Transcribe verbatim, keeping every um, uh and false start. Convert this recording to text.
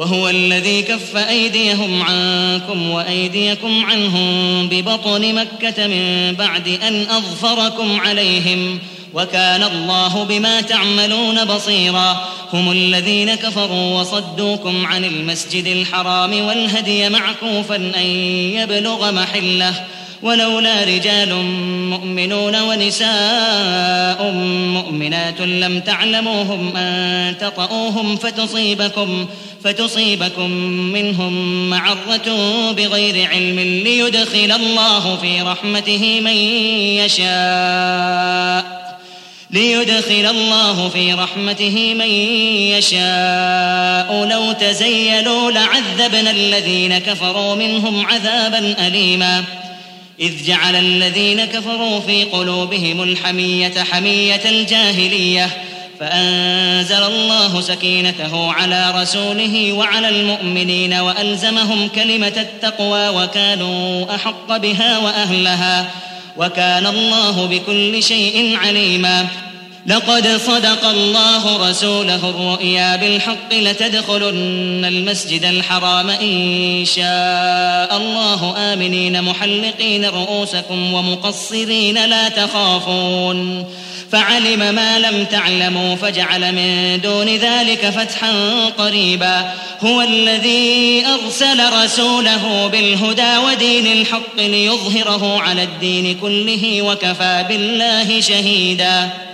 وهو الذي كف أيديهم عنكم وأيديكم عنهم ببطن مكة من بعد أن أظفركم عليهم وكان الله بما تعملون بصيرا. هم الذين كفروا وصدوكم عن المسجد الحرام والهدي معكوفا أن يبلغ محله ولولا رجال مؤمنون ونساء مؤمنات لم تعلموهم أن تطؤوهم فتصيبكم, فتصيبكم منهم معرة بغير علم ليدخل الله في رحمته من يشاء ليدخل الله في رحمته من يشاء لو تزيلوا لعذبنا الذين كفروا منهم عذابا أليما. إذ جعل الذين كفروا في قلوبهم الحمية حمية الجاهلية فأنزل الله سكينته على رسوله وعلى المؤمنين وألزمهم كلمة التقوى وكانوا أحق بها وأهلها وكان الله بكل شيء عليما. لقد صدق الله رسوله الرؤيا بالحق لتدخلن المسجد الحرام إن شاء الله آمنين محلقين رؤوسكم ومقصرين لا تخافون فعلم ما لم تعلموا فجعل من دون ذلك فتحا قريبا. هو الذي أرسل رسوله بالهدى ودين الحق ليظهره على الدين كله وكفى بالله شهيدا.